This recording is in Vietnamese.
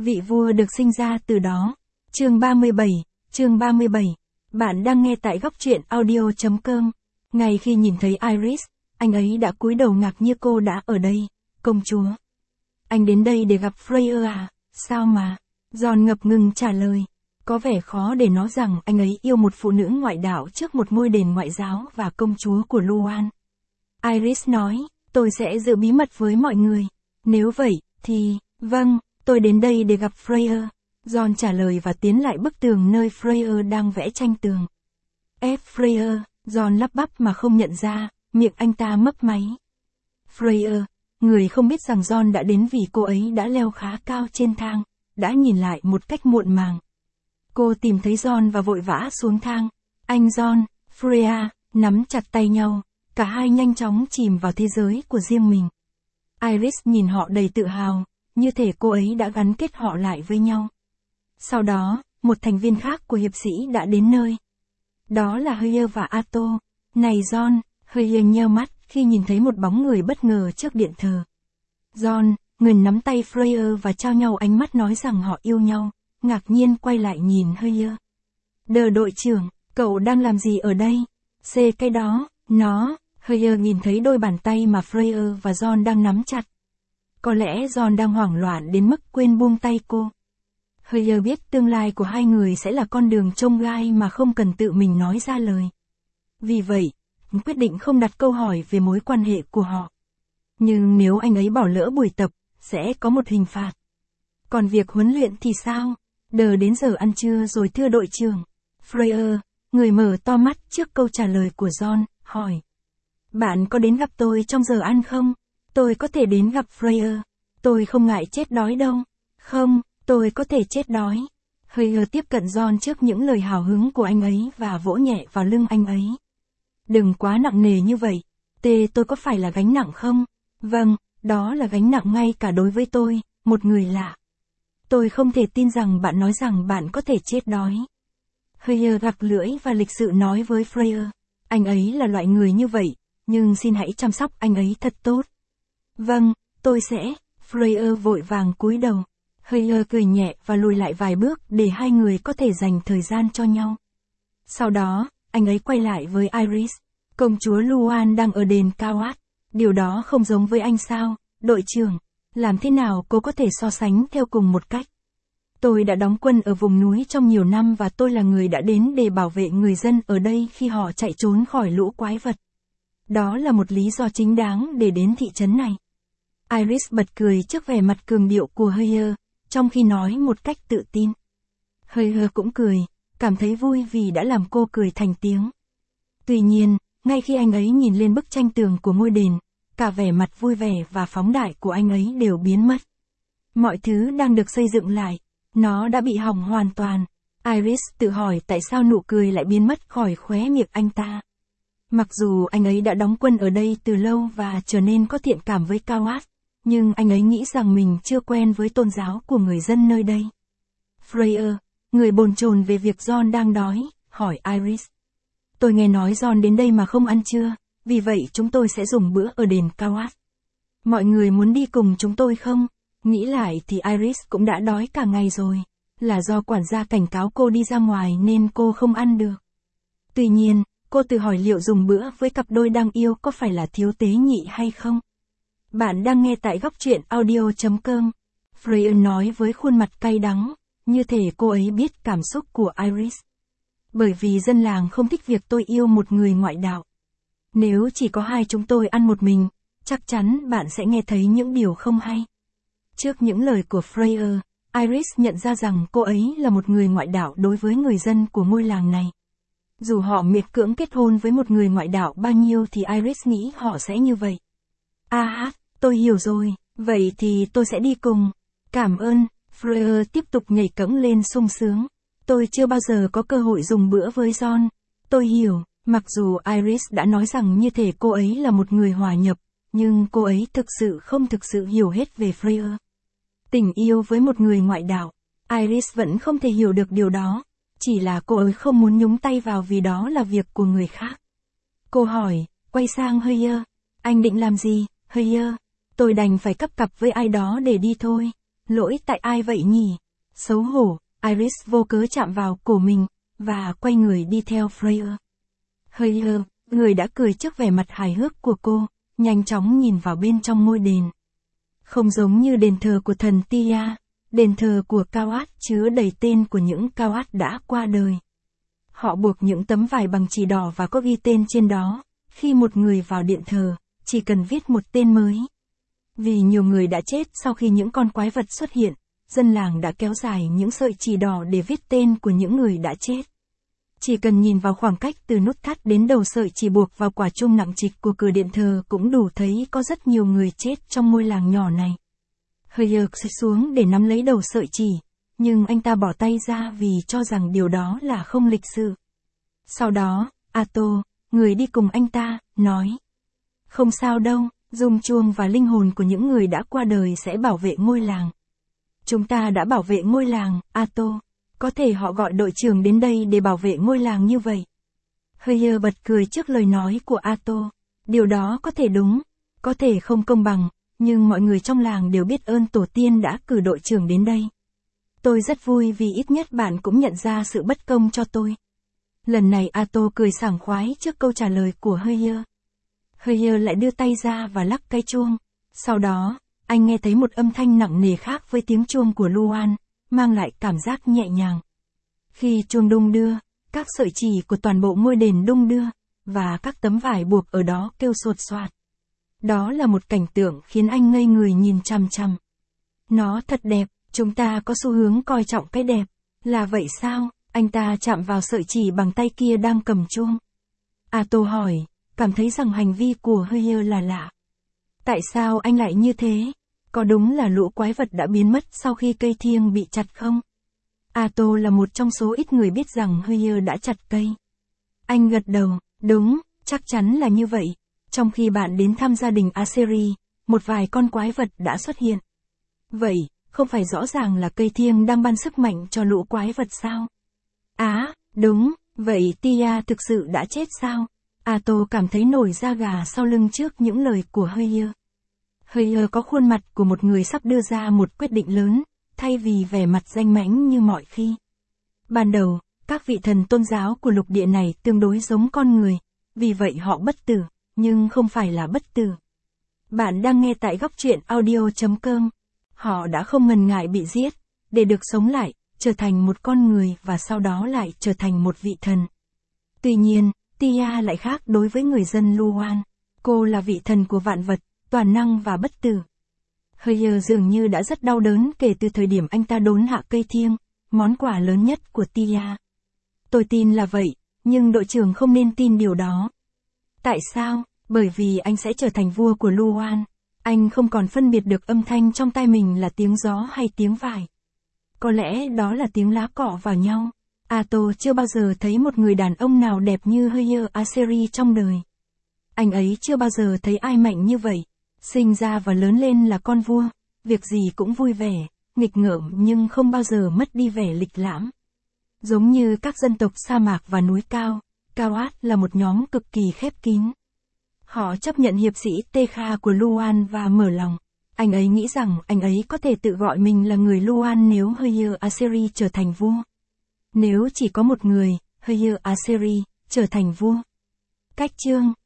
vị vua được sinh ra từ đó. Chương 37. Bạn đang nghe tại góc truyện audio.com. Ngay khi nhìn thấy Iris, anh ấy đã cúi đầu ngạc như cô đã ở đây, công chúa. Anh đến đây để gặp Freyr à? Sao mà? John ngập ngừng trả lời. Có vẻ khó để nói rằng anh ấy yêu một phụ nữ ngoại đạo trước một ngôi đền ngoại giáo và công chúa của Luan. Iris nói, tôi sẽ giữ bí mật với mọi người. Nếu vậy, thì, vâng, tôi đến đây để gặp Freyr. John trả lời và tiến lại bức tường nơi Freyr đang vẽ tranh tường. Freyr, John lắp bắp mà không nhận ra, miệng anh ta mấp máy. Freyr, người không biết rằng John đã đến vì cô ấy đã leo khá cao trên thang, đã nhìn lại một cách muộn màng. Cô tìm thấy John và vội vã xuống thang. Anh John, Freya, nắm chặt tay nhau, cả hai nhanh chóng chìm vào thế giới của riêng mình. Iris nhìn họ đầy tự hào, như thể cô ấy đã gắn kết họ lại với nhau. Sau đó, một thành viên khác của hiệp sĩ đã đến nơi. Đó là Hyer và Ato. Này John, Hyer nheo mắt khi nhìn thấy một bóng người bất ngờ trước điện thờ. John, người nắm tay Freyr và trao nhau ánh mắt nói rằng họ yêu nhau, ngạc nhiên quay lại nhìn Hyer. Đội trưởng, cậu đang làm gì ở đây? Cái đó, nó, Hyer nhìn thấy đôi bàn tay mà Freyr và John đang nắm chặt. Có lẽ John đang hoảng loạn đến mức quên buông tay cô. Hyer biết tương lai của hai người sẽ là con đường chông gai mà không cần tự mình nói ra lời. Vì vậy, quyết định không đặt câu hỏi về mối quan hệ của họ. Nhưng nếu anh ấy bỏ lỡ buổi tập, sẽ có một hình phạt. Còn việc huấn luyện thì sao? Đến giờ ăn trưa rồi thưa đội trưởng. Freyr, người mở to mắt trước câu trả lời của John, hỏi. Bạn có đến gặp tôi trong giờ ăn không? Tôi có thể đến gặp Freyr. Tôi không ngại chết đói đâu. Không, tôi có thể chết đói. Hyer tiếp cận John trước những lời hào hứng của anh ấy và vỗ nhẹ vào lưng anh ấy. Đừng quá nặng nề như vậy. Tôi có phải là gánh nặng không? Vâng, đó là gánh nặng ngay cả đối với tôi, một người lạ. Tôi không thể tin rằng bạn nói rằng bạn có thể chết đói. Hyer gặc lưỡi và lịch sự nói với Freyr. Anh ấy là loại người như vậy, nhưng xin hãy chăm sóc anh ấy thật tốt. Vâng, tôi sẽ. Freyr vội vàng cúi đầu. Hyer cười nhẹ và lùi lại vài bước để hai người có thể dành thời gian cho nhau. Sau đó, anh ấy quay lại với Iris. Công chúa Luan đang ở đền Kawat. Điều đó không giống với anh sao, đội trưởng? Làm thế nào cô có thể so sánh theo cùng một cách? Tôi đã đóng quân ở vùng núi trong nhiều năm và tôi là người đã đến để bảo vệ người dân ở đây khi họ chạy trốn khỏi lũ quái vật. Đó là một lý do chính đáng để đến thị trấn này. Iris bật cười trước vẻ mặt cường điệu của Hyer, trong khi nói một cách tự tin. Hyer cũng cười, cảm thấy vui vì đã làm cô cười thành tiếng. Tuy nhiên, ngay khi anh ấy nhìn lên bức tranh tường của ngôi đền, cả vẻ mặt vui vẻ và phóng đại của anh ấy đều biến mất. Mọi thứ đang được xây dựng lại, nó đã bị hỏng hoàn toàn. Iris tự hỏi tại sao nụ cười lại biến mất khỏi khóe miệng anh ta. Mặc dù anh ấy đã đóng quân ở đây từ lâu và trở nên có thiện cảm với Kawat, nhưng anh ấy nghĩ rằng mình chưa quen với tôn giáo của người dân nơi đây. Freyr, người bồn chồn về việc John đang đói, hỏi Iris. Tôi nghe nói John đến đây mà không ăn trưa, vì vậy chúng tôi sẽ dùng bữa ở đền Kawat. Mọi người muốn đi cùng chúng tôi không? Nghĩ lại thì Iris cũng đã đói cả ngày rồi. Là do quản gia cảnh cáo cô đi ra ngoài nên cô không ăn được. Tuy nhiên, cô tự hỏi liệu dùng bữa với cặp đôi đang yêu có phải là thiếu tế nhị hay không? Bạn đang nghe tại góc truyện audio.com. Freyr nói với khuôn mặt cay đắng, như thể cô ấy biết cảm xúc của Iris. Bởi vì dân làng không thích việc tôi yêu một người ngoại đạo. Nếu chỉ có hai chúng tôi ăn một mình, chắc chắn bạn sẽ nghe thấy những điều không hay. Trước những lời của Freyr, Iris nhận ra rằng cô ấy là một người ngoại đạo đối với người dân của ngôi làng này. Dù họ miệt cưỡng kết hôn với một người ngoại đạo bao nhiêu thì Iris nghĩ họ sẽ như vậy. Tôi hiểu rồi, vậy thì tôi sẽ đi cùng. Cảm ơn, Freyr tiếp tục nhảy cẫng lên sung sướng. Tôi chưa bao giờ có cơ hội dùng bữa với John. Tôi hiểu, mặc dù Iris đã nói rằng như thể cô ấy là một người hòa nhập, nhưng cô ấy không thực sự hiểu hết về Freyr. Tình yêu với một người ngoại đạo, Iris vẫn không thể hiểu được điều đó. Chỉ là cô ấy không muốn nhúng tay vào vì đó là việc của người khác. Cô hỏi, quay sang Hyer. Anh định làm gì, Hyer? Tôi đành phải cắp cặp với ai đó để đi thôi. Lỗi tại ai vậy nhỉ? Xấu hổ, Iris vô cớ chạm vào cổ mình, và quay người đi theo Freya. Hơi người đã cười trước vẻ mặt hài hước của cô, nhanh chóng nhìn vào bên trong ngôi đền. Không giống như đền thờ của thần Tia, đền thờ của Coward chứa đầy tên của những Coward đã qua đời. Họ buộc những tấm vải bằng chì đỏ và có ghi tên trên đó. Khi một người vào điện thờ, chỉ cần viết một tên mới. Vì nhiều người đã chết sau khi những con quái vật xuất hiện, dân làng đã kéo dài những sợi chì đỏ để viết tên của những người đã chết. Chỉ cần nhìn vào khoảng cách từ nút thắt đến đầu sợi chì buộc vào quả chuông nặng trịch của cửa điện thờ cũng đủ thấy có rất nhiều người chết trong ngôi làng nhỏ này. Hơi xuống để nắm lấy đầu sợi chì, nhưng anh ta bỏ tay ra vì cho rằng điều đó là không lịch sự. Sau đó, Ato, người đi cùng anh ta, nói: "Không sao đâu, rung chuông và linh hồn của những người đã qua đời sẽ bảo vệ ngôi làng. Chúng ta đã bảo vệ ngôi làng, Ato. Có thể họ gọi đội trưởng đến đây để bảo vệ ngôi làng như vậy." Hơi bật cười trước lời nói của Ato. Điều đó có thể đúng, có thể không công bằng, nhưng mọi người trong làng đều biết ơn tổ tiên đã cử đội trưởng đến đây. Tôi rất vui vì ít nhất bạn cũng nhận ra sự bất công cho tôi. Lần này Ato cười sảng khoái trước câu trả lời của Hơi. Hơi lại đưa tay ra và lắc cái chuông. Sau đó, anh nghe thấy một âm thanh nặng nề khác với tiếng chuông của Luan, mang lại cảm giác nhẹ nhàng. Khi chuông đung đưa, các sợi chỉ của toàn bộ ngôi đền đung đưa, và các tấm vải buộc ở đó kêu sột soạt. Đó là một cảnh tượng khiến anh ngây người nhìn chằm chằm. Nó thật đẹp, chúng ta có xu hướng coi trọng cái đẹp. Là vậy sao? Anh ta chạm vào sợi chỉ bằng tay kia đang cầm chuông. Ato hỏi, cảm thấy rằng hành vi của Hơi là lạ. Tại sao anh lại như thế? Có đúng là lũ quái vật đã biến mất sau khi cây thiêng bị chặt không? Ato là một trong số ít người biết rằng Hơi đã chặt cây. Anh gật đầu, đúng, chắc chắn là như vậy. Trong khi bạn đến thăm gia đình Aseri, một vài con quái vật đã xuất hiện. Vậy, không phải rõ ràng là cây thiêng đang ban sức mạnh cho lũ quái vật sao? Đúng, vậy Tia thực sự đã chết sao? Ato cảm thấy nổi da gà sau lưng trước những lời của Hơi. Hơi có khuôn mặt của một người sắp đưa ra một quyết định lớn, thay vì vẻ mặt danh mãnh như mọi khi. Ban đầu, các vị thần tôn giáo của lục địa này tương đối giống con người, vì vậy họ bất tử, nhưng không phải là bất tử. Bạn đang nghe tại góc truyện audio.com. Họ đã không ngần ngại bị giết, để được sống lại, trở thành một con người và sau đó lại trở thành một vị thần. Tuy nhiên, Tia lại khác đối với người dân Luan. Cô là vị thần của vạn vật, toàn năng và bất tử. Hơi dường như đã rất đau đớn kể từ thời điểm anh ta đốn hạ cây thiêng, món quà lớn nhất của Tia. Tôi tin là vậy, nhưng đội trưởng không nên tin điều đó. Tại sao? Bởi vì anh sẽ trở thành vua của Luan. Anh không còn phân biệt được âm thanh trong tai mình là tiếng gió hay tiếng vải. Có lẽ đó là tiếng lá cọ vào nhau. Ato chưa bao giờ thấy một người đàn ông nào đẹp như Hơi Aseri trong đời. Anh ấy chưa bao giờ thấy ai mạnh như vậy. Sinh ra và lớn lên là con vua, việc gì cũng vui vẻ, nghịch ngợm nhưng không bao giờ mất đi vẻ lịch lãm. Giống như các dân tộc sa mạc và núi cao, Coward là một nhóm cực kỳ khép kín. Họ chấp nhận hiệp sĩ Tekha của Luan và mở lòng. Anh ấy nghĩ rằng anh ấy có thể tự gọi mình là người Luan nếu Hơi Aseri trở thành vua. Nếu chỉ có một người, Hơi Aseri, trở thành vua. Cách chương